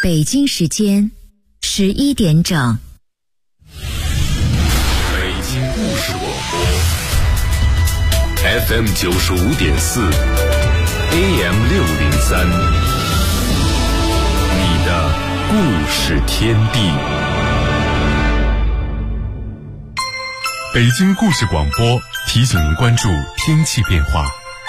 北京时间11点整。 北京故事广播 FM 95.4 AM 603，你的故事天地。北京故事广播提醒您关注天气变化。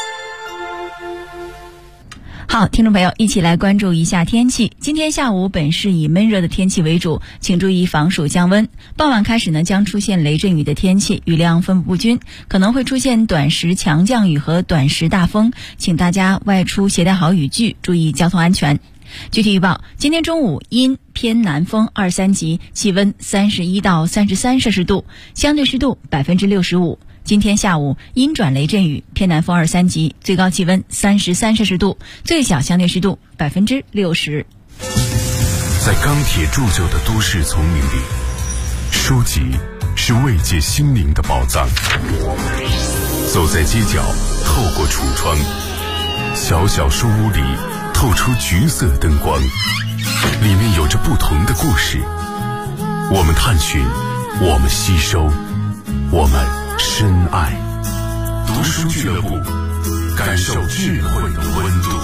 好，听众朋友，一起来关注一下天气。今天下午本市以闷热的天气为主，请注意防暑降温。傍晚开始呢，将出现雷阵雨的天气，雨量分布不均，可能会出现短时强降雨和短时大风，请大家外出携带好雨具，注意交通安全。具体预报，今天中午阴偏南风2、3级，气温31到33摄氏度，相对湿度65%。今天下午阴转雷阵雨，偏南风2、3级，最高气温33摄氏度，最小相对湿度60%。 在钢铁铸就的都市丛林里，书籍是慰藉心灵的宝藏。走在街角，透过橱窗，小小书屋里透出橘色灯光，里面有着不同的故事。我们探寻，我们吸收，我们深爱。读书俱乐部，感受智慧的温度。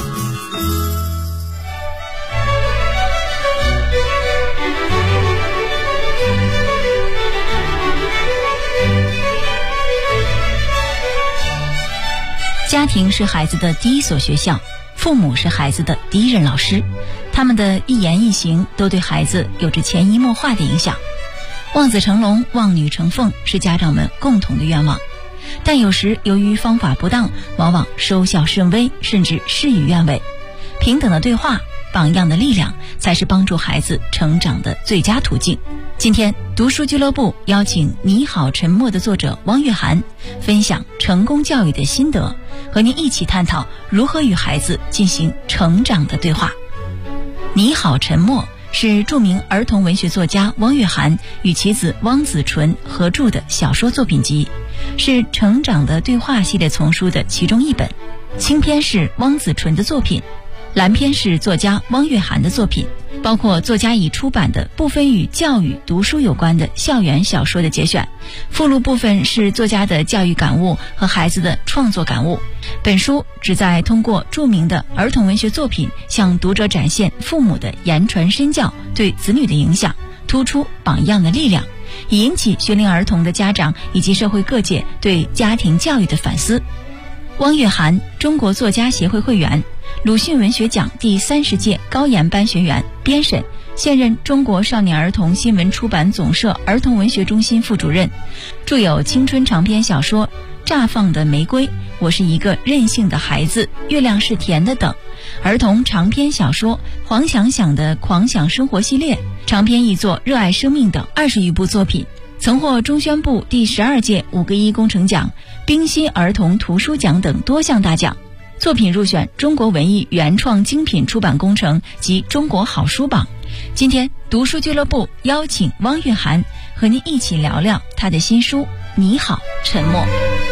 家庭是孩子的第一所学校，父母是孩子的第一任老师，他们的一言一行都对孩子有着潜移默化的影响。望子成龙，望女成凤是家长们共同的愿望，但有时由于方法不当，往往收效甚微，甚至事与愿违。平等的对话，榜样的力量，才是帮助孩子成长的最佳途径。今天读书俱乐部邀请《你好，沉默》的作者汪月涵分享成功教育的心得，和您一起探讨如何与孩子进行成长的对话。《你好，沉默》是著名儿童文学作家汪月涵与其子汪子纯合著的小说作品集，是成长的对话系列丛书的其中一本。青篇是汪子纯的作品，蓝篇是作家汪月涵的作品，包括作家已出版的部分与教育读书有关的校园小说的节选，附录部分是作家的教育感悟和孩子的创作感悟。本书旨在通过著名的儿童文学作品，向读者展现父母的言传身教对子女的影响，突出榜样的力量，以引起学龄儿童的家长以及社会各界对家庭教育的反思。汪月涵，中国作家协会会员，鲁迅文学奖第30届高研班学员、编审，现任中国少年儿童新闻出版总社儿童文学中心副主任，著有青春长篇小说《绽放的玫瑰》、我是一个任性的孩子、月亮是甜的等，儿童长篇小说《黄想想的狂想生活》系列，长篇译作《热爱生命》等20余部作品，曾获中宣部第12届5个1工程奖、冰心儿童图书奖等多项大奖。作品入选中国文艺原创精品出版工程及中国好书榜。今天读书俱乐部邀请汪月涵和您一起聊聊他的新书《你好，沉默》。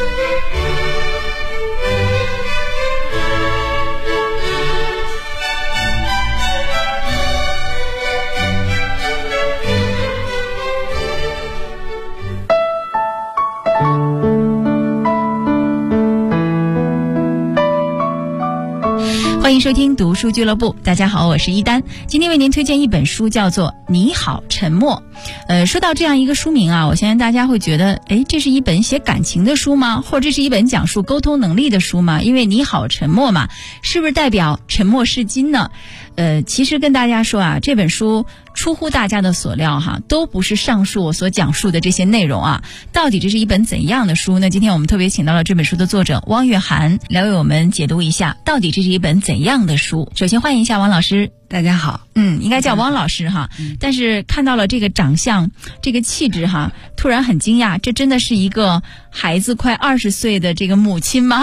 欢迎收听读书俱乐部，大家好，我是一丹。今天为您推荐一本书，叫做《你好，沉默》。说到这样一个书名啊，我相信大家会觉得，这是一本写感情的书吗？或者这是一本讲述沟通能力的书吗？因为你好，沉默嘛，是不是代表沉默是金呢？其实跟大家说啊，这本书出乎大家的所料哈，都不是上述我所讲述的这些内容啊。到底这是一本怎样的书呢？今天我们特别请到了这本书的作者汪月涵来为我们解读一下，到底这是一本怎样的书。首先欢迎一下汪老师。 大家好。 应该叫汪老师哈。但是看到了这个长相，这个气质哈，突然很惊讶，这真的是一个孩子快20岁的这个母亲吗？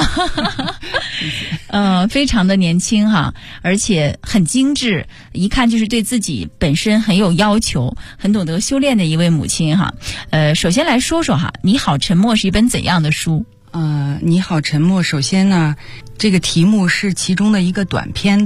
非常的年轻哈，而且很精致，一看就是对自己本身很有要求，很懂得修炼的一位母亲哈。首先来说说哈，《你好，沉默》是一本怎样的书？ 你好，沉默。首先呢，这个题目是其中的一个短篇的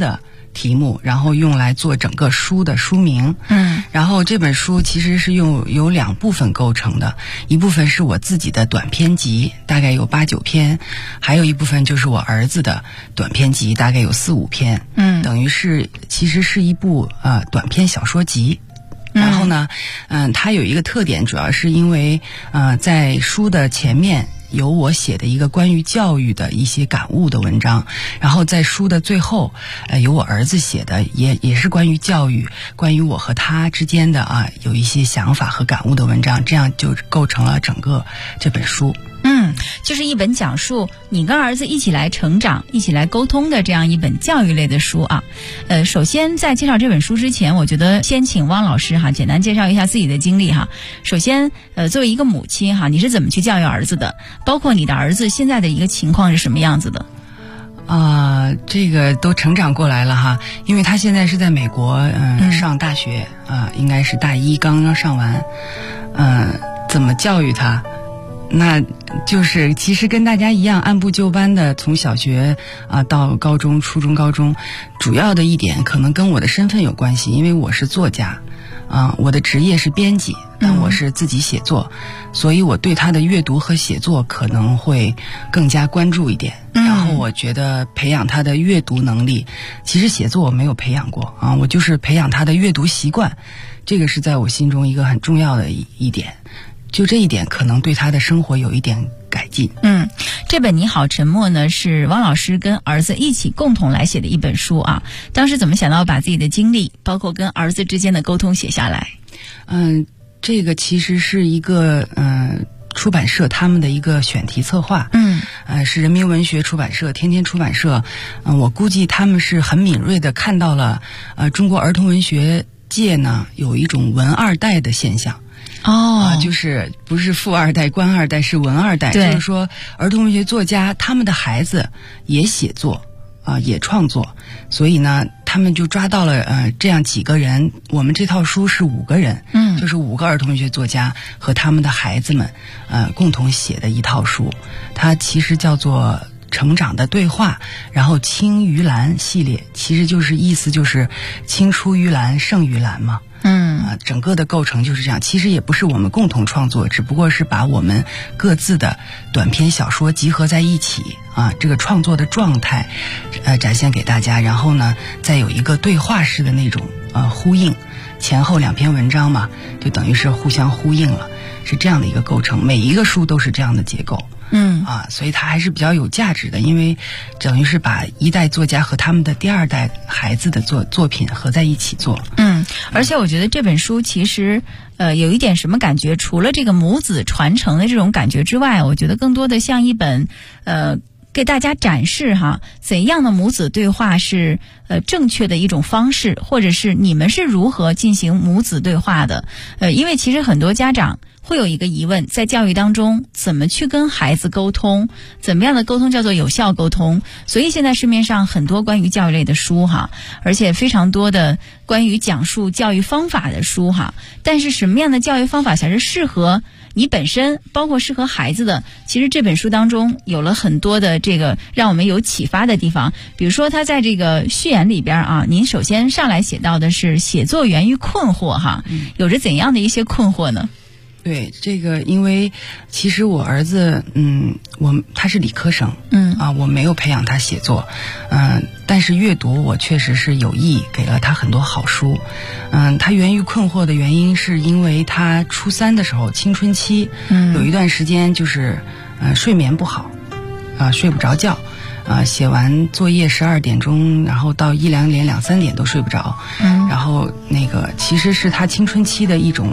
题目，然后用来做整个书的书名。然后这本书其实是有2部分构成的，一部分是我自己的短篇集，大概有8、9篇，还有一部分就是我儿子的短篇集，大概有4、5篇。等于其实是一部短篇小说集。然后呢，它有一个特点，主要是因为在书的前面有我写的一个关于教育的一些感悟的文章，然后在书的最后有我儿子写的也是关于教育，关于我和他之间的有一些想法和感悟的文章，这样就构成了整个这本书。 就是一本讲述你跟儿子一起来成长、一起来沟通的这样一本教育类的书啊。首先在介绍这本书之前，我觉得先请汪老师简单介绍一下自己的经历首先，作为一个母亲你是怎么去教育儿子的？包括你的儿子现在的一个情况是什么样子的？ 这个都成长过来了因为他现在是在美国上大学应该是大1刚刚上完。怎么教育他？那就是其实跟大家一样，按部就班的从小学到高中、初中、高中，主要的一点可能跟我的身份有关系，因为我是作家，我的职业是编辑，但我是自己写作，所以我对他的阅读和写作可能会更加关注一点。然后我觉得培养他的阅读能力，其实写作我没有培养过我就是培养他的阅读习惯，这个是在我心中一个很重要的一点。就这一点可能对他的生活有一点改进。 这本《你好沉默》呢，是汪老师跟儿子一起共同来写的一本书当时怎么想到把自己的经历，包括跟儿子之间的沟通写下来？ 这个其实是一个出版社他们的一个选题策划。是人民文学出版社、天天出版社。我估计他们是很敏锐的看到了中国儿童文学界呢有一种文二代的现象。就是不是富二代、官二代，是文二代。就是说儿童文学作家他们的孩子也写作也创作，所以呢他们就抓到了这样几个人。我们这套书是5个人，就是5个儿童文学作家和他们的孩子们共同写的一套书。它其实叫做成长的对话，然后青于蓝系列，其实就是意思就是青出于蓝胜于蓝嘛。整个的构成就是这样。其实也不是我们共同创作，只不过是把我们各自的短篇小说集合在一起这个创作的状态展现给大家，然后呢再有一个对话式的那种呼应，前后2篇文章嘛，就等于是互相呼应了，是这样的一个构成。每一个书都是这样的结构。所以它还是比较有价值的，因为等于是把一代作家和他们的第2代孩子的作品合在一起做。 而且我觉得这本书其实有一点什么感觉，除了这个母子传承的这种感觉之外，我觉得更多的像一本给大家展示怎样的母子对话是正确的一种方式，或者是你们是如何进行母子对话的。因为其实很多家长会有一个疑问，在教育当中怎么去跟孩子沟通，怎么样的沟通叫做有效沟通。所以现在市面上很多关于教育类的书而且非常多的关于讲述教育方法的书但是什么样的教育方法才是适合你本身，包括适合孩子的，其实这本书当中有了很多的这个让我们有启发的地方。比如说他在这个序言里边您首先上来写到的是写作源于困惑有着怎样的一些困惑呢？ 对，这个因为其实我儿子他是理科生我没有培养他写作但是阅读我确实是有意给了他很多好书他源于困惑的原因是因为他初3的时候青春期有一段时间就是睡眠不好睡不着觉写完作业12点钟，然后到1、2点、2、3点都睡不着然后那个其实是他青春期的一种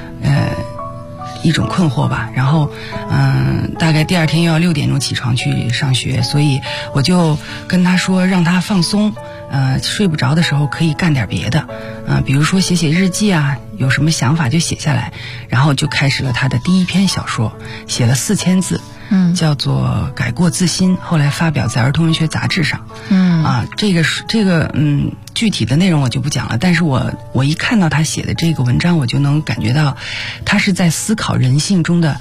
困惑吧。然后大概第2天又要6点钟起床去上学，所以我就跟他说让他放松睡不着的时候可以干点别的比如说写写日记有什么想法就写下来。然后就开始了他的第1篇小说，写了4000字叫做改过自新，后来发表在儿童文学杂志上这个具体的内容我就不讲了，但是我一看到他写的这个文章，我就能感觉到他是在思考人性中的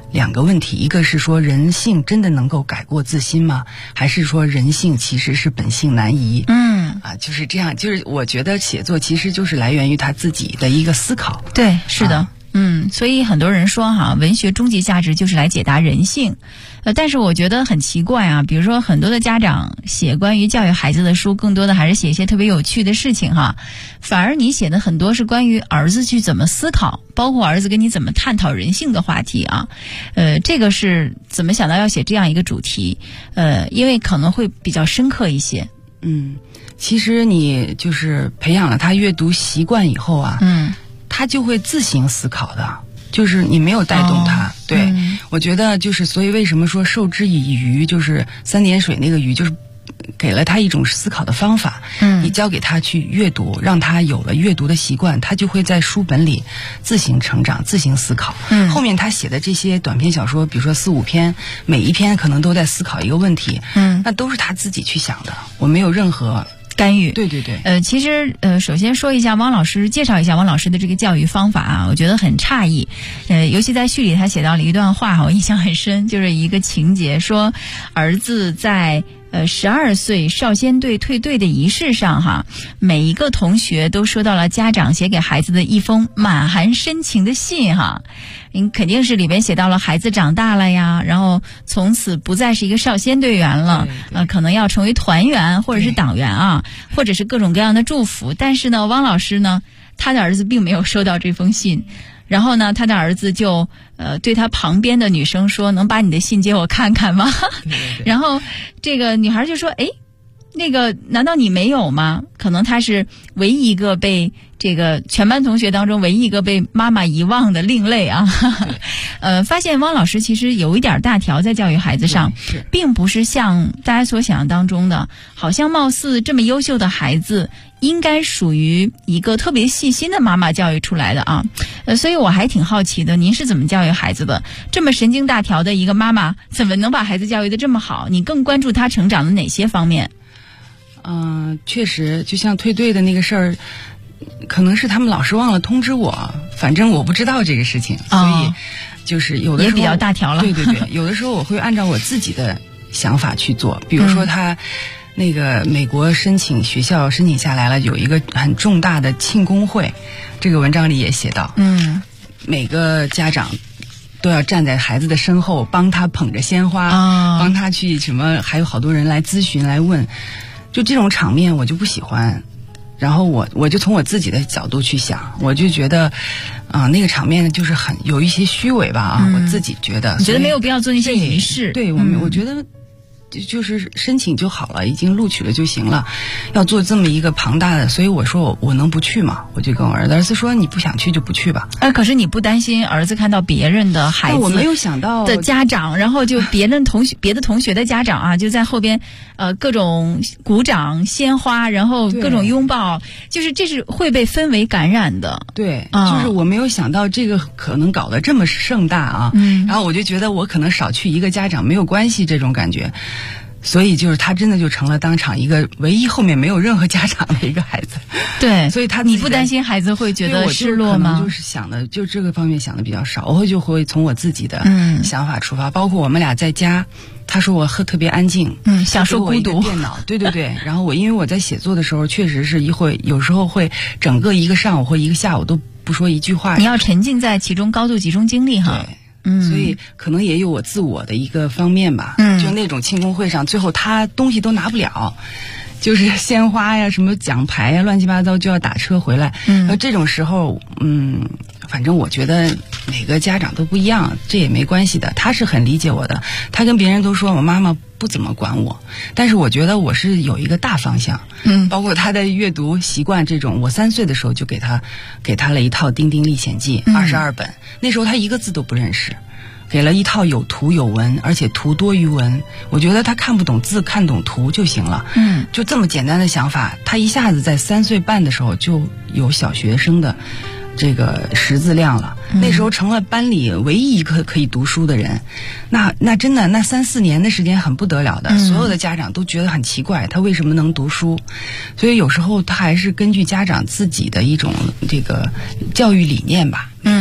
两个问题，一个是说人性真的能够改过自新吗？还是说人性其实是本性难移？就是这样，就是我觉得写作其实就是来源于他自己的一个思考。 对，是的。所以很多人说文学终极价值就是来解答人性。但是我觉得很奇怪啊，比如说很多的家长写关于教育孩子的书，更多的还是写一些特别有趣的事情反而你写的很多是关于儿子去怎么思考，包括儿子跟你怎么探讨人性的话题这个是怎么想到要写这样一个主题？因为可能会比较深刻一些。 其实你就是培养了他阅读习惯以后他就会自行思考的，就是你没有带动他。对，我觉得就是所以为什么说授之以渔，就是三点水那个渔，就是给了他一种思考的方法。你教给他去阅读，让他有了阅读的习惯，他就会在书本里自行成长，自行思考。后面他写的这些短篇小说，比如说4-5篇，每一篇可能都在思考一个问题。那都是他自己去想的，我没有任何干预。 对。 其实首先说一下汪老师，介绍一下汪老师的这个教育方法我觉得很诧异。尤其在序里他写到了一段话我印象很深，就是一个情节，说儿子在12岁少先队退队的仪式上每一个同学都收到了家长写给孩子的一封满含深情的信肯定是里边写到了孩子长大了呀，然后从此不再是一个少先队员了，可能要成为团员或者是党员或者是各种各样的祝福。但是呢，汪老师呢，他的儿子并没有收到这封信。然后呢，他的儿子就对他旁边的女生说：“能把你的信借我看看吗？”然后这个女孩就说：“那个难道你没有吗？”可能他是唯一一个被这个全班同学当中唯一一个被妈妈遗忘的另类发现汪老师其实有一点大条在教育孩子上，并不是像大家所想象当中的，好像貌似这么优秀的孩子应该属于一个特别细心的妈妈教育出来的所以我还挺好奇的，您是怎么教育孩子的？这么神经大条的一个妈妈，怎么能把孩子教育得这么好？你更关注他成长的哪些方面？ 确实，就像退队的那个事儿，可能是他们老师忘了通知我，反正我不知道这个事情，所以就是有的时候也比较大条了。 对，有的时候我会按照我自己的想法去做，比如说他那个美国学校申请下来了，有一个很重大的庆功会，这个文章里也写到，每个家长都要站在孩子的身后，帮他捧着鲜花，帮他去什么，还有好多人来咨询来问，就这种场面我就不喜欢。然后我就从我自己的角度去想，我就觉得那个场面就是很有一些虚伪吧我自己觉得。 你觉得没有必要做那些仪式？ 对，我觉得就是申请就好了，已经录取了就行了，要做这么一个庞大的，所以我说我能不去吗？我就跟我儿子说，你不想去就不去吧。 可是你不担心儿子看到别人的孩子， 我没有想到的家长，然后就别的同学的家长就在后边各种鼓掌鲜花，然后各种拥抱，就是这是会被氛围感染的。 对，就是我没有想到这个可能搞得这么盛大然后我就觉得我可能少去一个家长没有关系，这种感觉。所以就是他真的就成了当场一个唯一后面没有任何家长的一个孩子。 对， 所以你不担心孩子会觉得失落吗？ 我可能就是想的就这个方面想的比较少，我就会从我自己的想法出发，包括我们俩在家，他说我特别安静， 享受孤独。 电脑，对。然后因为我在写作的时候，确实是有时候会整个一个上午或一个下午都不说一句话。 你要沉浸在其中，高度集中精力哈。 所以可能也有我自我的一个方面吧。就那种庆功会上，最后他东西都拿不了，就是鲜花呀、什么奖牌呀，乱七八糟就要打车回来。这种时候，反正我觉得每个家长都不一样，这也没关系的。他是很理解我的，他跟别人都说我妈妈不怎么管我，但是我觉得我是有一个大方向。包括他的阅读习惯这种，我3岁的时候就给他了一套《丁丁历险记》22本，那时候他一个字都不认识。给了一套有图有文，而且图多于文，我觉得他看不懂字，看懂图就行了。就这么简单的想法，他一下子在3岁半的时候就有小学生的这个识字量了。那时候成了班里唯一一个可以读书的人。那真的那3-4年的时间很不得了的，所有的家长都觉得很奇怪，他为什么能读书？所以有时候他还是根据家长自己的一种这个教育理念吧。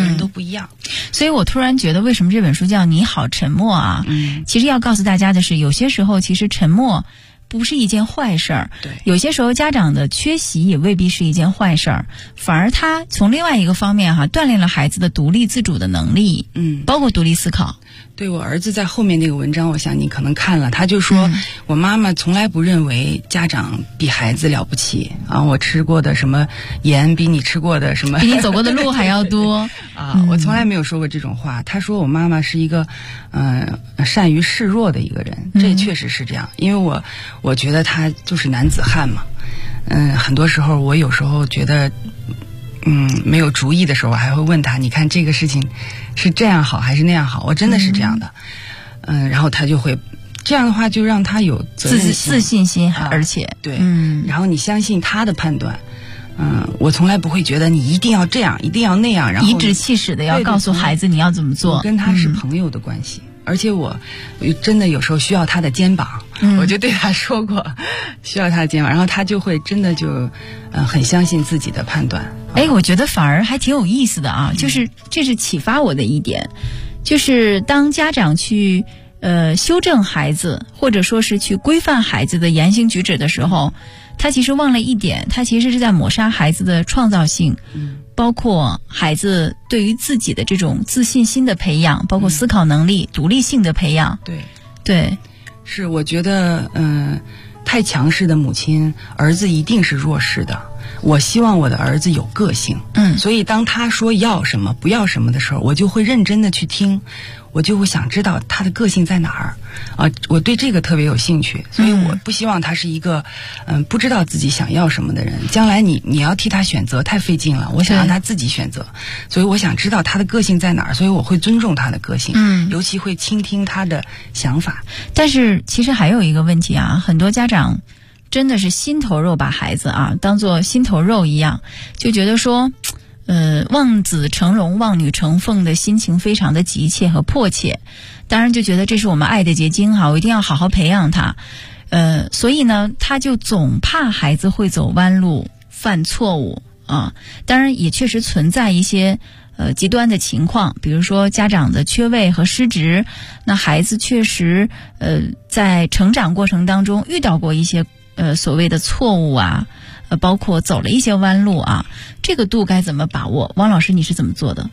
人都不一样。 所以我突然觉得，为什么这本书叫《你好，沉默》啊？其实要告诉大家的是，有些时候其实沉默不是一件坏事儿。 对， 有些时候家长的缺席也未必是一件坏事儿，反而他从另外一个方面锻炼了孩子的独立自主的能力，包括独立思考。 对，我儿子在后面那个文章，我想你可能看了，他就说，我妈妈从来不认为家长比孩子了不起啊，我吃过的什么盐比你吃过的什么， 比你走过的路还要多啊，我从来没有说过这种话。他说我妈妈是一个善于示弱的一个人，这确实是这样，因为我觉得他就是男子汉嘛，很多时候我有时候觉得没有主意的时候，我还会问他，你看这个事情是这样好还是那样好？我真的是这样的，然后他就会这样的话，就让他有责任心、 自信心，而且对，然后你相信他的判断。我从来不会觉得你一定要这样，一定要那样，然后颐指气使的要告诉孩子你要怎么做。 我跟他是朋友的关系，而且我真的有时候需要他的肩膀，我就对他说过需要他的肩膀，然后他就会真的就很相信自己的判断。 我觉得反而还挺有意思的啊，就是这是启发我的一点，就是当家长去修正孩子，或者说是去规范孩子的言行举止的时候，他其实忘了一点，他其实是在抹杀孩子的创造性，包括孩子对于自己的这种自信心的培养，包括思考能力、独立性的培养。对， 是我觉得太强势的母亲，儿子一定是弱势的。我希望我的儿子有个性，所以当他说要什么不要什么的时候，我就会认真的去听，我就会想知道他的个性在哪儿啊，我对这个特别有兴趣，所以我不希望他是一个不知道自己想要什么的人，将来你要替他选择太费劲了，我想让他自己选择，所以我想知道他的个性在哪儿，所以我会尊重他的个性，尤其会倾听他的想法。 但是其实还有一个问题啊，很多家长真的是心头肉，把孩子当作心头肉一样，就觉得说望子成龙望女成凤的心情非常的急切和迫切，当然就觉得这是我们爱的结晶我一定要好好培养他，所以呢他就总怕孩子会走弯路犯错误当然也确实存在一些极端的情况，比如说家长的缺位和失职，那孩子确实在成长过程当中遇到过一些所谓的错误包括走了一些弯路这个度该怎么把握？汪老师你是怎么做的？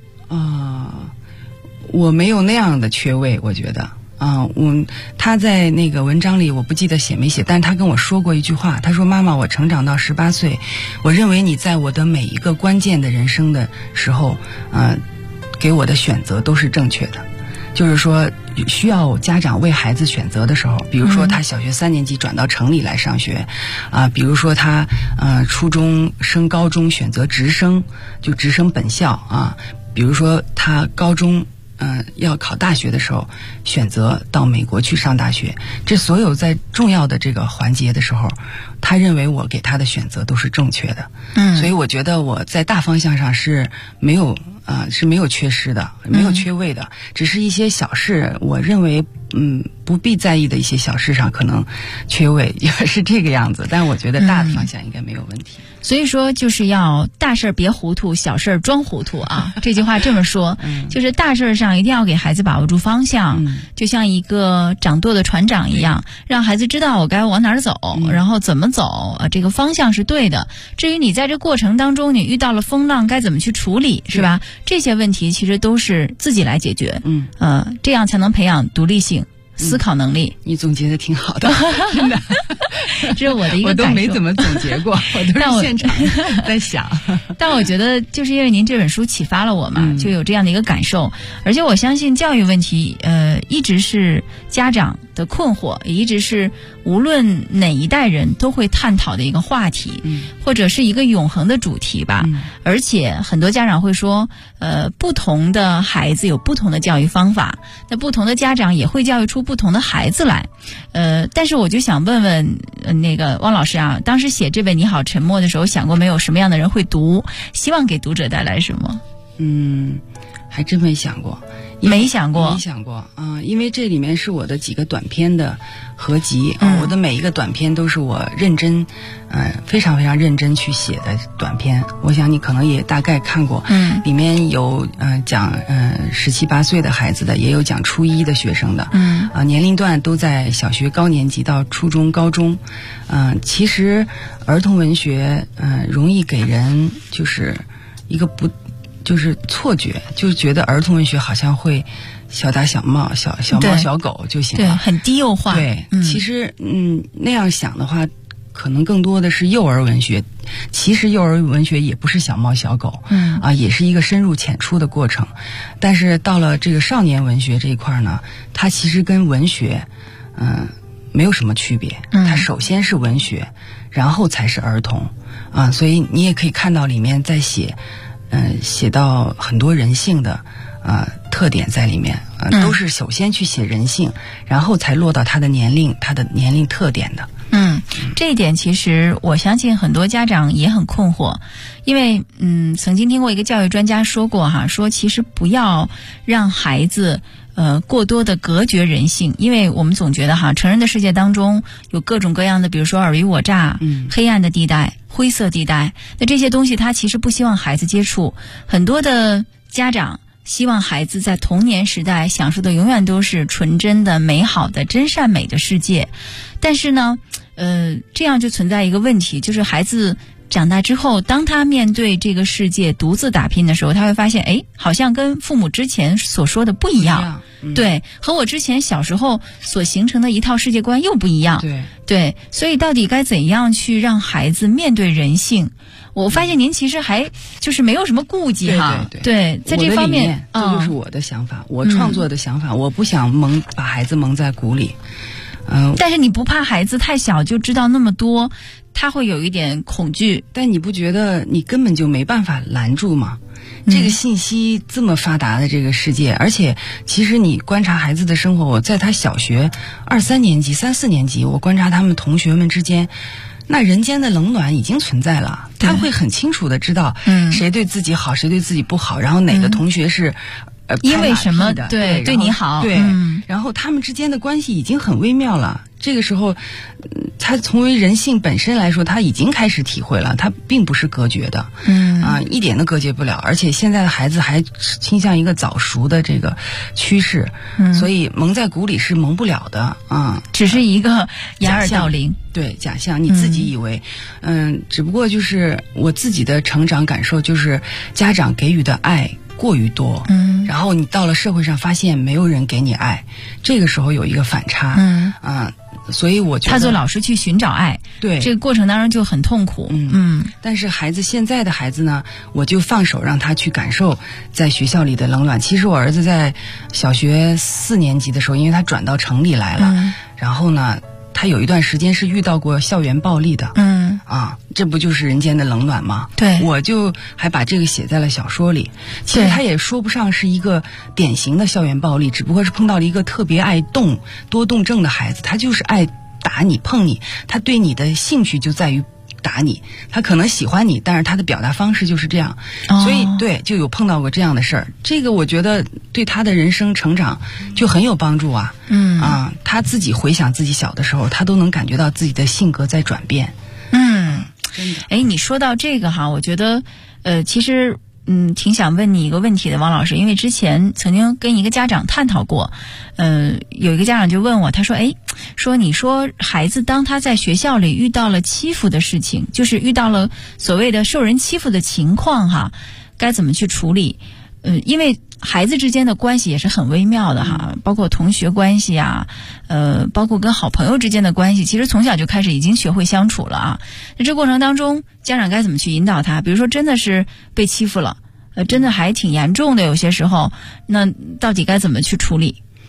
我没有那样的缺位，我觉得他在那个文章里我不记得写没写，但是他跟我说过一句话，他说妈妈，我成长到18岁，我认为你在我的每一个关键的人生的时候给我的选择都是正确的，就是说需要家长为孩子选择的时候，比如说他小学3年级转到城里来上学比如说他初中升高中选择直升，就直升本校比如说他高中要考大学的时候选择到美国去上大学，这所有在重要的这个环节的时候，他认为我给他的选择都是正确的，所以我觉得我在大方向上是没有缺失的，没有缺位的，只是一些小事，我认为不必在意的一些小事上可能缺位，也是这个样子，但我觉得大的方向应该没有问题。 所以说就是要大事别糊涂，小事装糊涂这句话这么说就是大事上一定要给孩子把握住方向就像一个掌舵的船长一样让孩子知道我该往哪儿走然后怎么走这个方向是对的，至于你在这过程当中你遇到了风浪该怎么去处理是吧，这些问题其实都是自己来解决这样才能培养独立性思考能力。 你总结的挺好的真的这是我的一个感受， 我都没怎么总结过我都是现场在想但我觉得就是因为您这本书启发了我嘛就有这样的一个感受，而且我相信教育问题一直是家长的困惑，也一直是无论哪一代人都会探讨的一个话题或者是一个永恒的主题吧而且很多家长会说不同的孩子有不同的教育方法，那不同的家长也会教育出不同的孩子来但是我就想问问那个汪老师当时写这本《你好，沉默》的时候想过没有什么样的人会读，希望给读者带来什么？ 还真没想过， 没想过， 因为这里面是我的几个短篇的合集我的每一个短篇都是我认真，非常非常认真去写的短篇。我想你可能也大概看过，里面有讲17、18岁的孩子的，也有讲初一的学生的，年龄段都在小学高年级到初中、高中。其实儿童文学容易给人就是一个就是错觉，就觉得儿童文学好像会小打小闹、小猫小狗就行了， 对，很低幼化。 对，其实那样想的话，可能更多的是幼儿文学。其实幼儿文学也不是小猫小狗，也是一个深入浅出的过程。但是到了这个少年文学这一块呢，它其实跟文学，没有什么区别。它首先是文学，然后才是儿童所以你也可以看到里面在写到很多人性的特点在里面，都是首先去写人性，然后才落到他的年龄特点的。 这一点其实我相信很多家长也很困惑，因为曾经听过一个教育专家说过说其实不要让孩子过多的隔绝人性，因为我们总觉得成人的世界当中有各种各样的，比如说尔虞我诈、黑暗的地带、灰色地带，那这些东西他其实不希望孩子接触。很多的家长希望孩子在童年时代享受的永远都是纯真的、美好的、真善美的世界，但是呢这样就存在一个问题，就是孩子长大之后，当他面对这个世界独自打拼的时候，他会发现好像跟父母之前所说的不一样，对，和我之前小时候所形成的一套世界观又不一样，对，所以到底该怎样去让孩子面对人性？我发现您其实还就是没有什么顾忌对，在这方面这就是我的想法，我创作的想法，我不想把孩子蒙在鼓里。 但是你不怕孩子太小就知道那么多，他会有一点恐惧。 但你不觉得你根本就没办法拦住吗？这个信息这么发达的这个世界，而且其实你观察孩子的生活，我在他小学2、3年级、3、4年级，我观察他们同学们之间，那人间的冷暖已经存在了，他会很清楚的知道谁对自己好，谁对自己不好，然后哪个同学是因为什么对你好， 对，然后他们之间的关系已经很微妙了。这个时候他从为人性本身来说，他已经开始体会了，他并不是隔绝的，一点都隔绝不了。而且现在的孩子还倾向一个早熟的这个趋势，所以蒙在鼓里是蒙不了的只是一个掩耳盗铃， 对，假象，你自己以为只不过就是我自己的成长感受，就是家长给予的爱过于多，然后你到了社会上发现没有人给你爱，这个时候有一个反差，所以我觉得他做老师去寻找爱， 对， 这个过程当中就很痛苦， 但是现在的孩子呢，我就放手让他去感受在学校里的冷暖。其实我儿子在小学4年级的时候，因为他转到城里来了，然后呢他有一段时间是遇到过校园暴力的，这不就是人间的冷暖吗？ 对， 我就还把这个写在了小说里。其实他也说不上是一个典型的校园暴力，只不过是碰到了一个特别爱多动症的孩子，他就是爱打你碰你，他对你的兴趣就在于打你，他可能喜欢你，但是他的表达方式就是这样，所以对，就有碰到过这样的事儿。这个我觉得对他的人生成长就很有帮助啊。他自己回想自己小的时候，他都能感觉到自己的性格在转变。真的。 你说到这个我觉得其实挺想问你一个问题的，王老师，因为之前曾经跟一个家长探讨过，有一个家长就问我，他说说你说孩子当他在学校里遇到了欺负的事情，就是遇到了所谓的受人欺负的情况该怎么去处理？因为孩子之间的关系也是很微妙的包括同学关系包括跟好朋友之间的关系，其实从小就开始已经学会相处了那这过程当中家长该怎么去引导他？比如说真的是被欺负了真的还挺严重的，有些时候那到底该怎么去处理？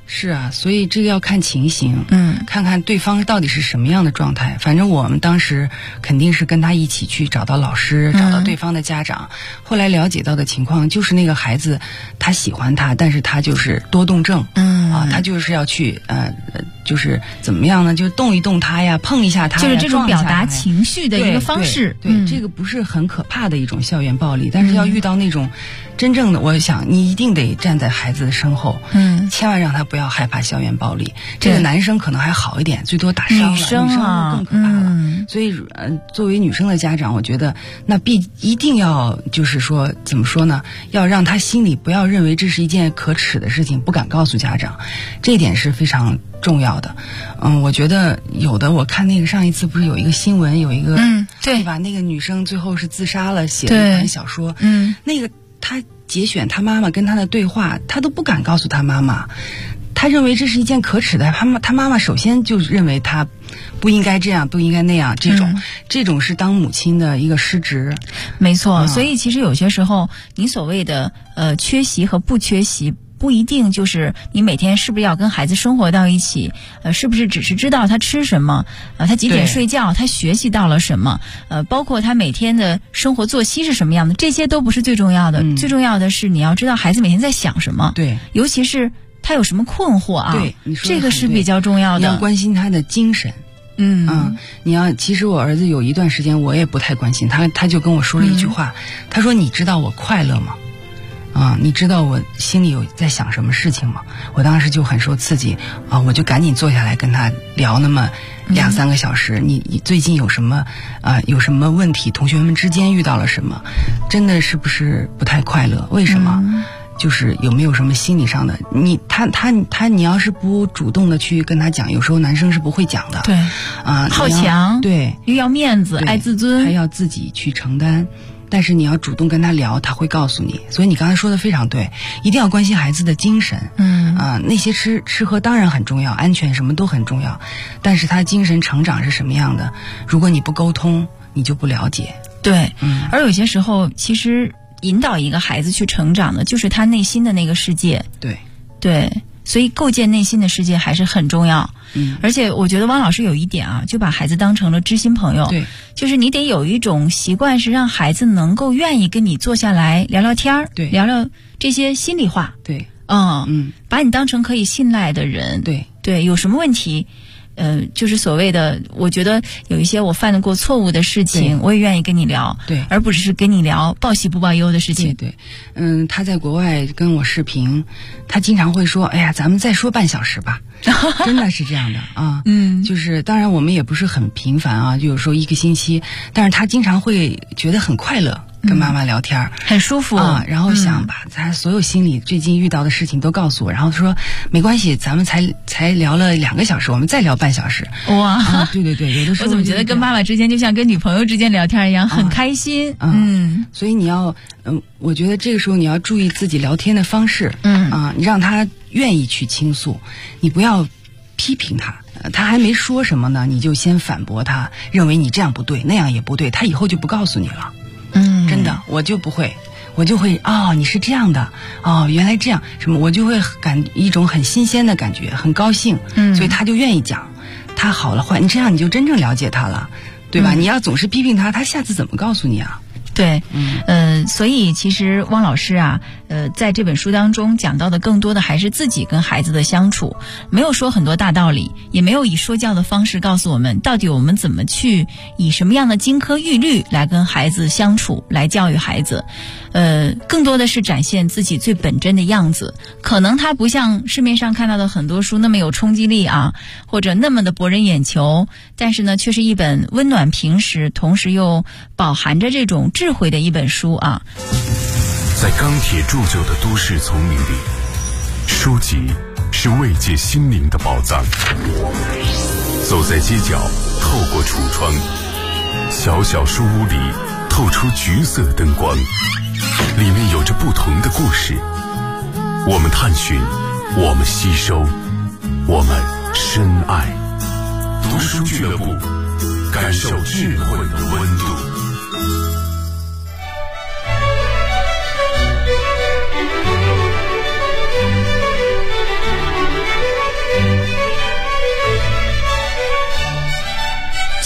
是啊，所以这个要看情形，看看对方到底是什么样的状态。反正我们当时肯定是跟他一起去找到老师，找到对方的家长。后来了解到的情况就是那个孩子他喜欢他，但是他就是多动症，他就是要去就是怎么样呢？就动一动他呀，碰一下他呀， 就是这种表达情绪的一个方式。 对，这个不是很可怕的一种校园暴力，但是要遇到那种真正的，我想你一定得站在孩子的身后，千万让他不要害怕校园暴力。这个男生可能还好一点，最多打伤了，女生更可怕了。所以作为女生的家长，我觉得那一定要就是说怎么说呢？要让他心里不要认为这是一件可耻的事情，不敢告诉家长，这一点是非常重要的。我觉得有的，我看那个上一次不是有一个新闻，有一个对吧？那个女生最后是自杀了，写了一本小说，那个她节选她妈妈跟她的对话，她都不敢告诉她妈妈。他认为这是一件可耻的，他妈妈首先就认为他不应该这样，不应该那样，这种是当母亲的一个失职。 没错，所以其实有些时候你所谓的缺席和不缺席，不一定就是你每天是不是要跟孩子生活到一起，是不是只是知道他吃什么，他几点睡觉，他学习到了什么，包括他每天的生活作息是什么样的，这些都不是最重要的。最重要的是你要知道孩子每天在想什么，对，尤其是他有什么困惑啊？ 对，你说这个是比较重要的。 你要关心他的精神。其实我儿子有一段时间我也不太关心他，他就跟我说了一句话，他说：“你知道我快乐吗？你知道我心里有在想什么事情吗？”我当时就很受刺激我就赶紧坐下来跟他聊那么2-3个小时。你最近有什么问题？同学们之间遇到了什么？真的是不是不太快乐？为什么？就是有没有什么心理上的？你要是不主动的去跟他讲，有时候男生是不会讲的。对好强， 对， 又要面子，爱自尊， 还要自己去承担。但是你要主动跟他聊，他会告诉你。所以你刚才说的非常对，一定要关心孩子的精神。那些吃喝当然很重要，安全什么都很重要，但是他精神成长是什么样的？如果你不沟通，你就不了解。 对，而有些时候其实引导一个孩子去成长的就是他内心的那个世界。对，所以构建内心的世界还是很重要。而且我觉得汪老师有一点就把孩子当成了知心朋友。对，就是你得有一种习惯，是让孩子能够愿意跟你坐下来聊聊天儿，聊聊这些心里话。对，把你当成可以信赖的人。对，有什么问题？就是所谓的，我觉得有一些我犯得过错误的事情，我也愿意跟你聊，对，而不只是跟你聊报喜不报忧的事情。 对，他在国外跟我视频，他经常会说：“哎呀，咱们再说半小时吧。”真的是这样的啊，就是当然我们也不是很频繁就有时候1个星期，但是他经常会觉得很快乐。跟妈妈聊天很舒服然后想把他所有心里最近遇到的事情都告诉我，然后说没关系，咱们才聊了2个小时，我们再聊半小时。哇，对，有的时候我怎么觉得跟妈妈之间就像跟女朋友之间聊天一样，很开心。 所以你要我觉得这个时候你要注意自己聊天的方式。你让他愿意去倾诉，你不要批评他。他还没说什么呢，你就先反驳他，认为你这样不对，那样也不对，他以后就不告诉你了。真的，我就不会，我就会你是这样的原来这样什么，我就会一种很新鲜的感觉，很高兴。所以他就愿意讲他好了坏，你这样你就真正了解他了，对吧？你要总是批评他下次怎么告诉你啊？ 对，所以其实汪老师在这本书当中讲到的更多的还是自己跟孩子的相处，没有说很多大道理，也没有以说教的方式告诉我们到底我们怎么去以什么样的金科玉律来跟孩子相处，来教育孩子。更多的是展现自己最本真的样子。可能它不像市面上看到的很多书那么有冲击力或者那么的博人眼球，但是呢，却是一本温暖平实，同时又饱含着这种智慧的一本书在钢铁铸就的都市丛林里，书籍是慰藉心灵的宝藏。走在街角，透过橱窗，小小书屋里透出橘色灯光，里面有着不同的故事。我们探寻，我们吸收，我们深爱。读书俱乐部，感受智慧的温度。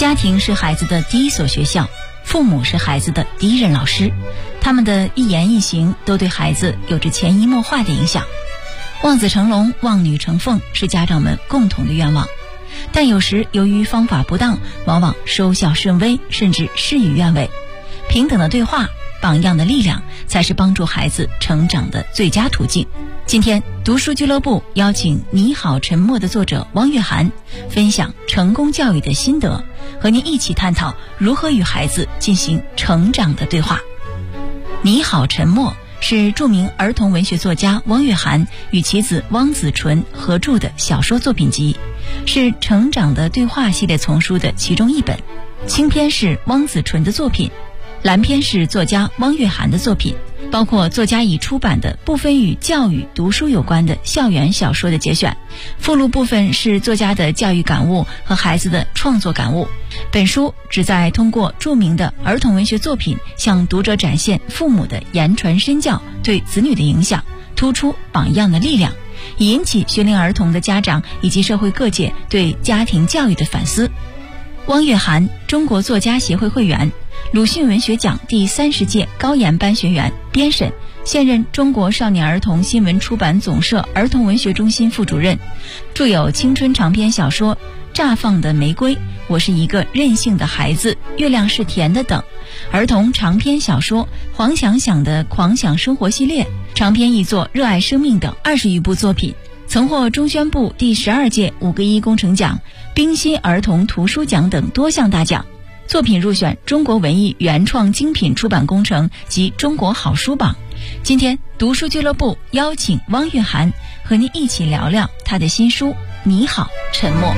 家庭是孩子的第一所学校，父母是孩子的第一任老师，他们的一言一行都对孩子有着潜移默化的影响。望子成龙，望女成凤是家长们共同的愿望，但有时由于方法不当，往往收效甚微，甚至事与愿违。平等的对话，榜样的力量，才是帮助孩子成长的最佳途径。今天读书俱乐部邀请《你好，沉默》的作者汪月涵分享成功教育的心得，和您一起探讨如何与孩子进行成长的对话。你好，沉默是著名儿童文学作家汪月涵与其子汪子纯合著的小说作品集，是成长的对话系列丛书的其中一本。青篇是汪子纯的作品，蓝篇是作家汪月涵的作品，包括作家已出版的部分与教育读书有关的校园小说的节选，附录部分是作家的教育感悟和孩子的创作感悟。本书旨在通过著名的儿童文学作品，向读者展现父母的言传身教对子女的影响，突出榜样的力量，以引起学龄儿童的家长以及社会各界对家庭教育的反思。汪月涵，中国作家协会会员，鲁迅文学奖第30届高研班学员、编审，现任中国少年儿童新闻出版总社儿童文学中心副主任，著有青春长篇小说《绽放的玫瑰》、我是一个任性的孩子、月亮是甜的等，儿童长篇小说《黄想想的狂想生活》系列，长篇译作《热爱生命》等20余部作品，曾获中宣部第12届5个1工程奖、冰心儿童图书奖等多项大奖。作品入选中国文艺原创精品出版工程及中国好书榜。今天读书俱乐部邀请汪月涵和您一起聊聊他的新书《你好，沉默》。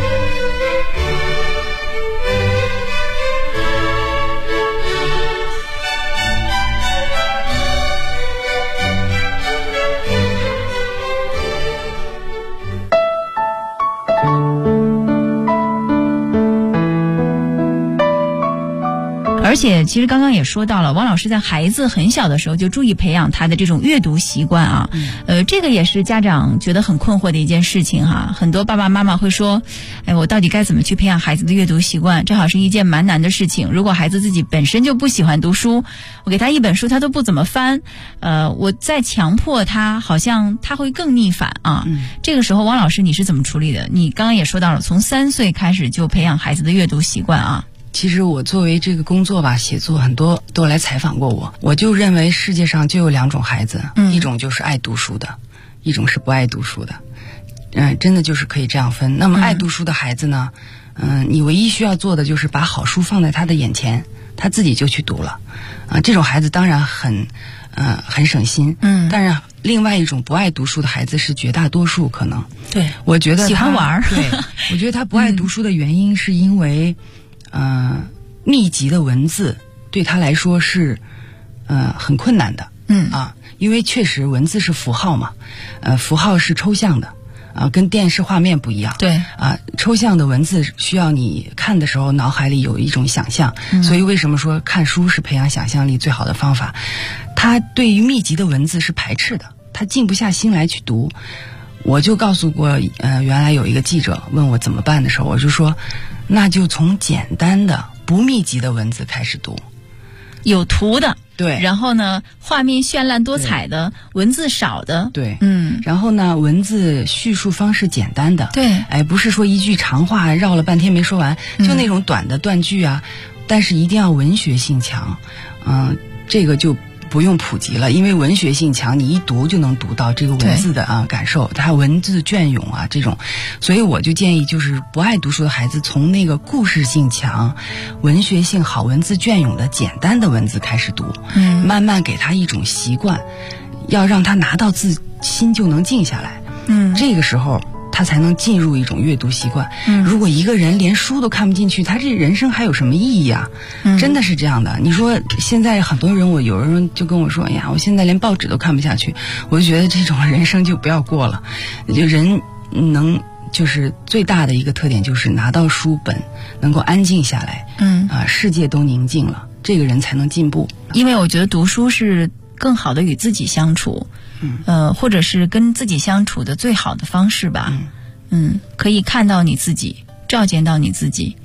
而且其实刚刚也说到了，汪老师在孩子很小的时候就注意培养他的这种阅读习惯啊，这个也是家长觉得很困惑的一件事情哈。很多爸爸妈妈会说，我到底该怎么去培养孩子的阅读习惯？这好像是一件蛮难的事情。如果孩子自己本身就不喜欢读书，我给他一本书他都不怎么翻，我再强迫他，好像他会更逆反啊。这个时候汪老师你是怎么处理的？你刚刚也说到了，从3岁开始就培养孩子的阅读习惯啊。 其实我作为这个工作吧，写作很多都来采访过我就认为世界上就有2种孩子，一种就是爱读书的，一种是不爱读书的，真的就是可以这样分。那么爱读书的孩子呢，你唯一需要做的就是把好书放在他的眼前，他自己就去读了，这种孩子当然很省心，但是另外一种不爱读书的孩子是绝大多数，可能对， 我觉得喜欢玩， 对，我觉得他不爱读书的原因是因为密集的文字对他来说是很困难的，因为确实文字是符号嘛，符号是抽象的，跟电视画面不一样， 对， 抽象的文字需要你看的时候脑海里有一种想象，所以为什么说看书是培养想象力最好的方法？他对于密集的文字是排斥的，他静不下心来去读。我就告诉过，原来有一个记者问我怎么办的时候，我就说，那就从简单的不密集的文字开始读， 有图的， 对， 然后呢，画面绚烂多彩的，文字少的， 对，然后呢，文字叙述方式简单的， 对， 不是说一句长话绕了半天没说完，就那种短的断句啊，但是一定要文学性强，这个就不用普及了，因为文学性强，你一读就能读到这个文字的感受，它文字隽永啊这种，所以我就建议就是不爱读书的孩子从那个故事性强、文学性好、文字隽永的简单的文字开始读，慢慢给他一种习惯，要让他拿到自心就能静下来，这个时候他才能进入一种阅读习惯。如果一个人连书都看不进去，他这人生还有什么意义啊？真的是这样的。你说现在很多人，有人就跟我说，哎呀，我现在连报纸都看不下去，我就觉得这种人生就不要过了。就人就是最大的一个特点就是拿到书本能够安静下来，世界都宁静了，这个人才能进步。 因为我觉得读书是更好的与自己相处，或者是跟自己相处的最好的方式吧。可以看到你自己，照见到你自己。 对，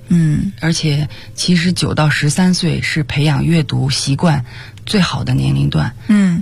而且其实9到13岁是培养阅读习惯最好的年龄段。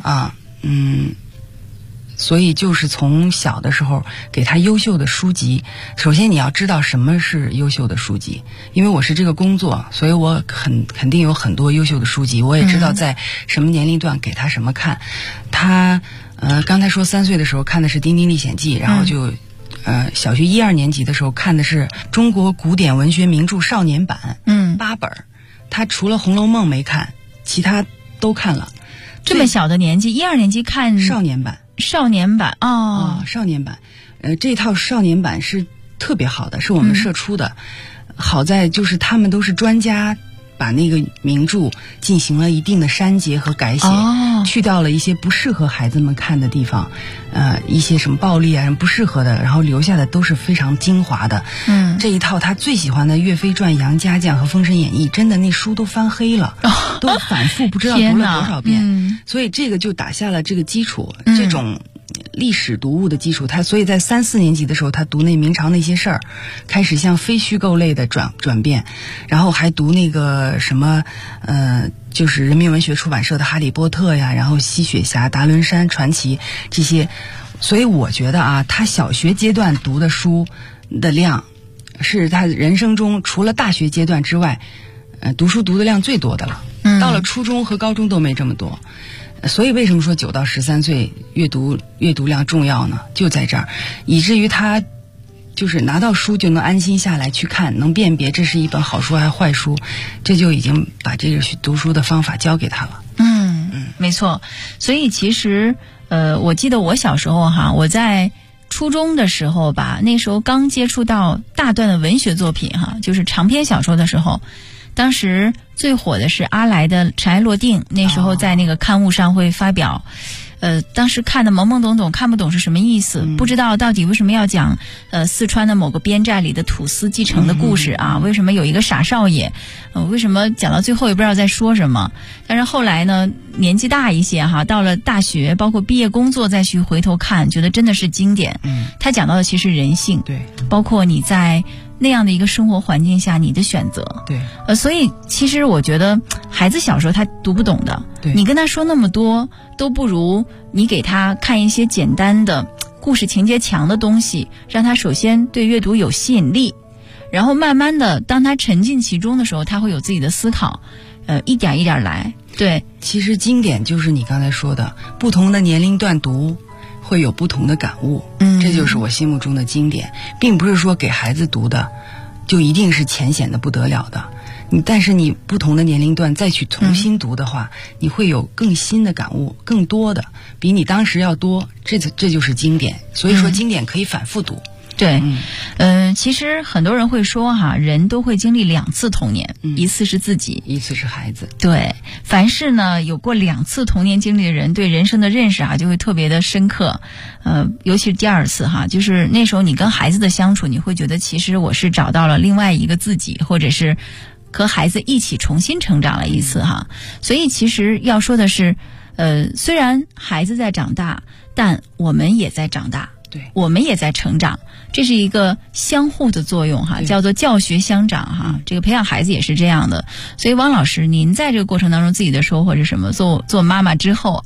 所以就是从小的时候给他优秀的书籍。首先你要知道什么是优秀的书籍，因为我是这个工作，所以我肯定有很多优秀的书籍，我也知道在什么年龄段给他什么看。他刚才说3岁的时候看的是《丁丁历险记》，然后就小学1、2年级的时候看的是中国古典文学名著少年版，8本。他除了《红楼梦》没看，其他都看了。 这么小的年纪，1、2年级看少年版。 少年版少年版，这套少年版是特别好的，是我们社出的。好在就是他们都是专家，把那个名著进行了一定的删节和改写，去掉了一些不适合孩子们看的地方，一些什么暴力啊，什么不适合的，然后留下的都是非常精华的。这一套他最喜欢的《岳飞传》《杨家将》和《封神演义》，真的那书都翻黑了，都反复不知道读了多少遍。所以这个就打下了这个基础，这种历史读物的基础。他所以在3、4年级的时候，他读那明朝那些事儿，开始向非虚构类的转变，然后还读那个什么就是人民文学出版社的《哈利波特》呀，然后吸血侠、达伦山传奇这些。所以我觉得啊，他小学阶段读的书的量是他人生中除了大学阶段之外读书读的量最多的了。到了初中和高中都没这么多。所以为什么说9到13岁阅读量重要呢？就在这儿，以至于他就是拿到书就能安心下来去看，能辨别这是一本好书还是坏书，这就已经把这个读书的方法教给他了。 没错。所以其实我记得我小时候我在初中的时候吧，那时候刚接触到大段的文学作品就是长篇小说的时候，当时最火的是阿来的《尘埃落定》，那时候在那个刊物上会发表。当时看的懵懵懂懂，看不懂是什么意思，不知道到底为什么要讲四川的某个边寨里的土司继承的故事啊？为什么有一个傻少爷？为什么讲到最后也不知道在说什么？但是后来呢，年纪大一些到了大学，包括毕业工作再去回头看，觉得真的是经典。他讲到的其实人性，对，包括你在那样的一个生活环境下你的选择。对，所以其实我觉得孩子小时候他读不懂的，你跟他说那么多都不如你给他看一些简单的故事情节强的东西，让他首先对阅读有吸引力，然后慢慢的当他沉浸其中的时候，他会有自己的思考，一点一点来。对， 其实经典就是你刚才说的，不同的年龄段读会有不同的感悟，这就是我心目中的经典，并不是说给孩子读的就一定是浅显的不得了的。但是你不同的年龄段再去重新读的话，你会有更新的感悟，更多的比你当时要多，这就是经典。所以说经典可以反复读。 对，其实很多人会说人都会经历2次童年，一次是自己， 一次是孩子。 对，凡是呢有过2次童年经历的人，对人生的认识就会特别的深刻。尤其是第2次就是那时候你跟孩子的相处，你会觉得其实我是找到了另外一个自己，或者是和孩子一起重新成长了一次所以其实要说的是，虽然孩子在长大，但我们也在长大。对，我们也在成长，这是一个相互的作用叫做教学相长这个培养孩子也是这样的。所以汪老师，您在这个过程当中自己的收获是什么？做妈妈之后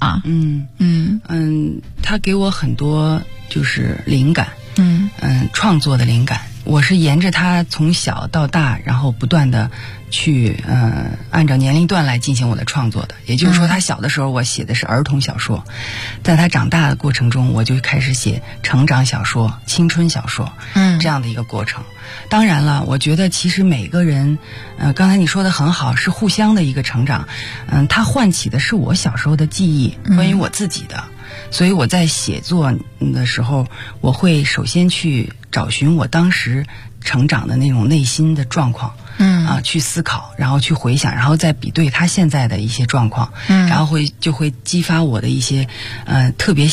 他给我很多就是灵感，创作的灵感。我是沿着他从小到大，然后不断的去按照年龄段来进行我的创作的。也就是说，他小的时候我写的是儿童小说，在他长大的过程中，我就开始写成长小说、青春小说，这样的一个过程。当然了，我觉得其实每个人，刚才你说的很好，是互相的一个成长。他唤起的是我小时候的记忆，关于我自己的。所以我在写作的时候，我会首先去找寻我当时成长的那种内心的状况，去思考，然后去回想，然后再比对他现在的一些状况，然后就会激发我的一些特别